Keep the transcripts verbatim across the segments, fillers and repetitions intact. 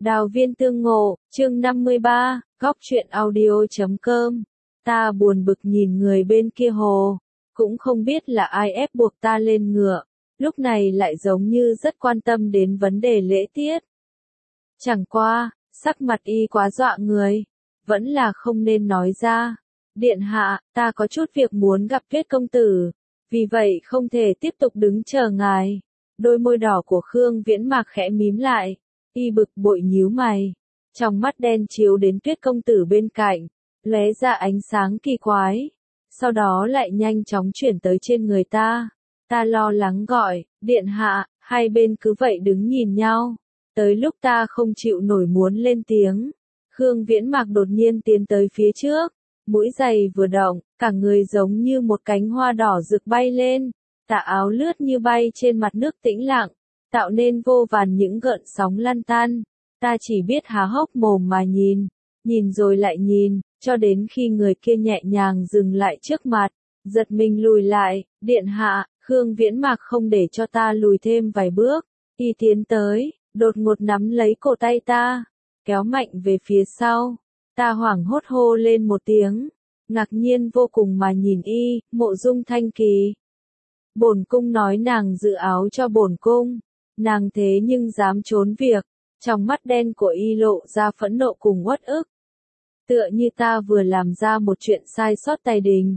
Đào viên tương ngộ, chương năm mươi ba, góc truyện audio chấm com. Ta buồn bực nhìn người bên kia hồ, cũng không biết là ai ép buộc ta lên ngựa, lúc này lại giống như rất quan tâm đến vấn đề lễ tiết. Chẳng qua, sắc mặt y quá dọa người, vẫn là không nên nói ra. Điện hạ, ta có chút việc muốn gặp Tuyết công tử, vì vậy không thể tiếp tục đứng chờ ngài. Đôi môi đỏ của Khương Viễn Mạc khẽ mím lại, y bực bội nhíu mày, trong mắt đen chiếu đến Tuyết công tử bên cạnh, lóe ra ánh sáng kỳ quái, sau đó lại nhanh chóng chuyển tới trên người ta. Ta lo lắng gọi, điện hạ, hai bên cứ vậy đứng nhìn nhau, tới lúc ta không chịu nổi muốn lên tiếng. Khương Viễn Mạc đột nhiên tiến tới phía trước, mũi giày vừa động, cả người giống như một cánh hoa đỏ rực bay lên, tà áo lướt như bay trên mặt nước tĩnh lặng, tạo nên vô vàn những gợn sóng lăn tăn. Ta chỉ biết há hốc mồm mà nhìn, nhìn rồi lại nhìn, cho đến khi người kia nhẹ nhàng dừng lại trước mặt, giật mình lùi lại. Điện hạ, Khương Viễn Mạc không để cho ta lùi thêm vài bước, y tiến tới, đột ngột nắm lấy cổ tay ta, kéo mạnh về phía sau. Ta hoảng hốt hô lên một tiếng, ngạc nhiên vô cùng mà nhìn y. Mộ Dung Thanh Kỳ. Bổn cung nói nàng giữ áo cho bổn cung, nàng thế nhưng dám trốn việc. Trong mắt đen của y lộ ra phẫn nộ cùng uất ức. Tựa như ta vừa làm ra một chuyện sai sót tài đình.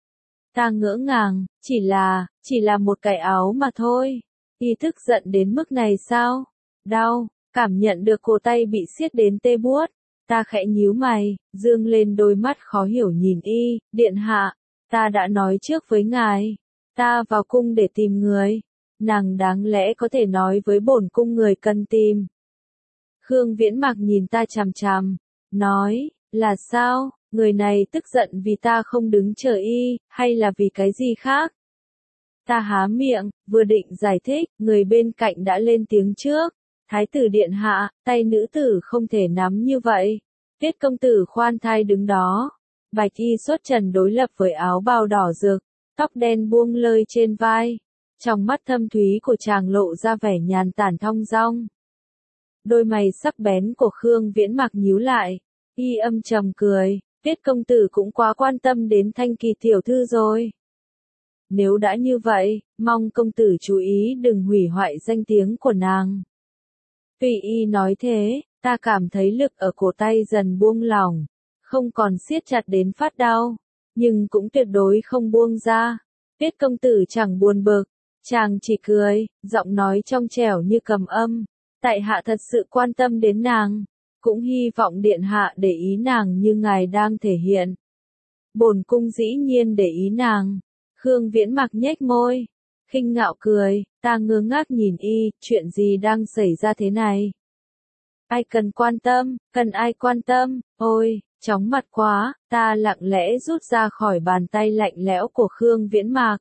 Ta ngỡ ngàng, chỉ là, chỉ là một cái áo mà thôi. Y tức giận đến mức này sao? Đau, cảm nhận được cổ tay bị siết đến tê buốt. Ta khẽ nhíu mày, dương lên đôi mắt khó hiểu nhìn y. Điện hạ, ta đã nói trước với ngài, ta vào cung để tìm người. Nàng đáng lẽ có thể nói với bổn cung người cần tìm. Khương Viễn Mạc nhìn ta chằm chằm, nói, là sao, người này tức giận vì ta không đứng chờ y, hay là vì cái gì khác? Ta há miệng, vừa định giải thích, người bên cạnh đã lên tiếng trước. Thái tử điện hạ, tay nữ tử không thể nắm như vậy. Tuyết công tử khoan thai đứng đó, bạch y xuất trần đối lập với áo bào đỏ rực, tóc đen buông lơi trên vai. Trong mắt thâm thúy của chàng lộ ra vẻ nhàn tản thong dong. Đôi mày sắc bén của Khương Viễn Mạc nhíu lại, y âm trầm cười, Tuyết công tử cũng quá quan tâm đến Thanh Kỳ tiểu thư rồi. Nếu đã như vậy, mong công tử chú ý đừng hủy hoại danh tiếng của nàng. Tuy y nói thế, ta cảm thấy lực ở cổ tay dần buông lỏng, không còn siết chặt đến phát đau, nhưng cũng tuyệt đối không buông ra. Tuyết công tử chẳng buồn bực, chàng chỉ cười, giọng nói trong trẻo như cầm âm. Tại hạ thật sự quan tâm đến nàng, cũng hy vọng điện hạ để ý nàng như ngài đang thể hiện. Bổn cung dĩ nhiên để ý nàng. Khương Viễn Mạc nhếch môi, khinh ngạo cười, ta ngơ ngác nhìn y, chuyện gì đang xảy ra thế này? Ai cần quan tâm, cần ai quan tâm, ôi, chóng mặt quá. Ta lặng lẽ rút ra khỏi bàn tay lạnh lẽo của Khương Viễn Mạc.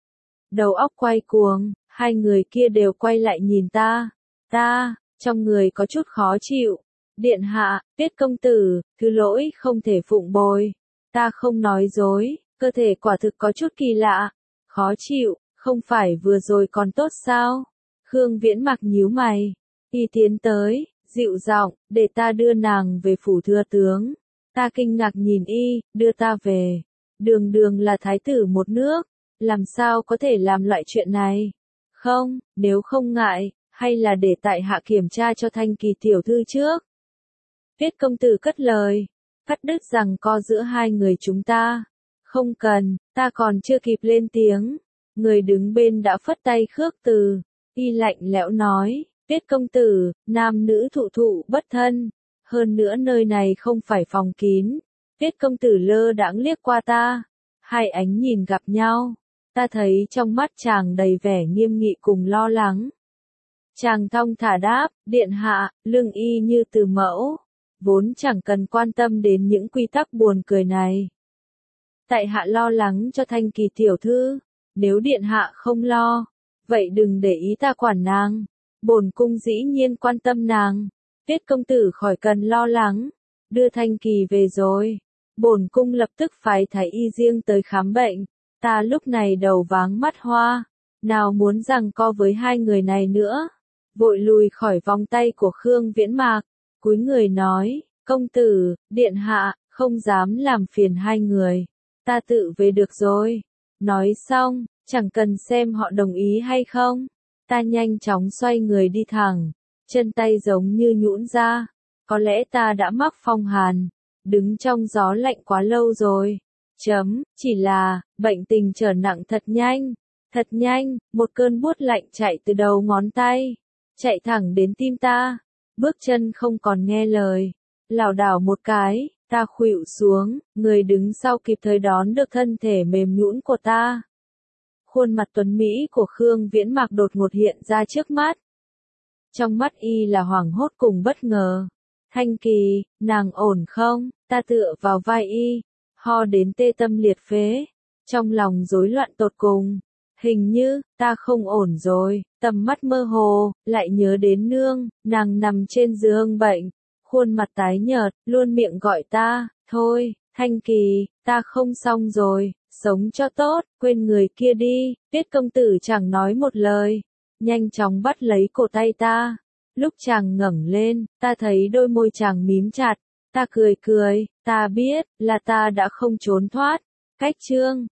Đầu óc quay cuồng, hai người kia đều quay lại nhìn ta. Ta, trong người có chút khó chịu. Điện hạ, Tuyết công tử, thứ lỗi không thể phụng bồi. Ta không nói dối, cơ thể quả thực có chút kỳ lạ. Khó chịu, không phải vừa rồi còn tốt sao? Khương Viễn Mạc nhíu mày. Y tiến tới, dịu giọng, để ta đưa nàng về phủ thừa tướng. Ta kinh ngạc nhìn y, đưa ta về. Đường đường là thái tử một nước, làm sao có thể làm loại chuyện này? Không, nếu không ngại, hay là để tại hạ kiểm tra cho Thanh Kỳ tiểu thư trước. Tuyết công tử cất lời, cắt đứt rằng co giữa hai người chúng ta. Không cần, ta còn chưa kịp lên tiếng. Người đứng bên đã phất tay khước từ. Y lạnh lẽo nói, Tuyết công tử, nam nữ thụ thụ bất thân. Hơn nữa nơi này không phải phòng kín. Tuyết công tử lơ đãng liếc qua ta. Hai ánh nhìn gặp nhau. Ta thấy trong mắt chàng đầy vẻ nghiêm nghị cùng lo lắng. Chàng thong thả đáp, điện hạ, lương y như từ mẫu, vốn chẳng cần quan tâm đến những quy tắc buồn cười này. Tại hạ lo lắng cho Thanh Kỳ tiểu thư, nếu điện hạ không lo, vậy đừng để ý ta quản nàng, bổn cung dĩ nhiên quan tâm nàng. Tuyết công tử khỏi cần lo lắng, đưa Thanh Kỳ về rồi, bổn cung lập tức phái thái y riêng tới khám bệnh. Ta lúc này đầu váng mắt hoa, nào muốn giằng co với hai người này nữa. Vội lùi khỏi vòng tay của Khương Viễn Mạc, cúi người nói, công tử, điện hạ, không dám làm phiền hai người, ta tự về được rồi. Nói xong, chẳng cần xem họ đồng ý hay không, ta nhanh chóng xoay người đi thẳng, chân tay giống như nhũn ra, có lẽ ta đã mắc phong hàn, đứng trong gió lạnh quá lâu rồi. Chấm, chỉ là, bệnh tình trở nặng thật nhanh, thật nhanh, một cơn buốt lạnh chạy từ đầu ngón tay, chạy thẳng đến tim ta, bước chân không còn nghe lời, lảo đảo một cái, ta khuỵu xuống, người đứng sau kịp thời đón được thân thể mềm nhũn của ta. Khuôn mặt tuấn Mỹ của Khương Viễn Mạc đột ngột hiện ra trước mắt. Trong mắt y là hoảng hốt cùng bất ngờ. Thanh Kỳ, nàng ổn không? Ta tựa vào vai y, ho đến tê tâm liệt phế, trong lòng rối loạn tột cùng. Hình như, ta không ổn rồi, tầm mắt mơ hồ, lại nhớ đến nương, nàng nằm trên giường bệnh, khuôn mặt tái nhợt, luôn miệng gọi ta, thôi, Thanh Kỳ, ta không xong rồi, sống cho tốt, quên người kia đi. Tiết công tử chẳng nói một lời, nhanh chóng bắt lấy cổ tay ta. Lúc chàng ngẩng lên, ta thấy đôi môi chàng mím chặt, ta cười cười, ta biết, là ta đã không trốn thoát. Cách chương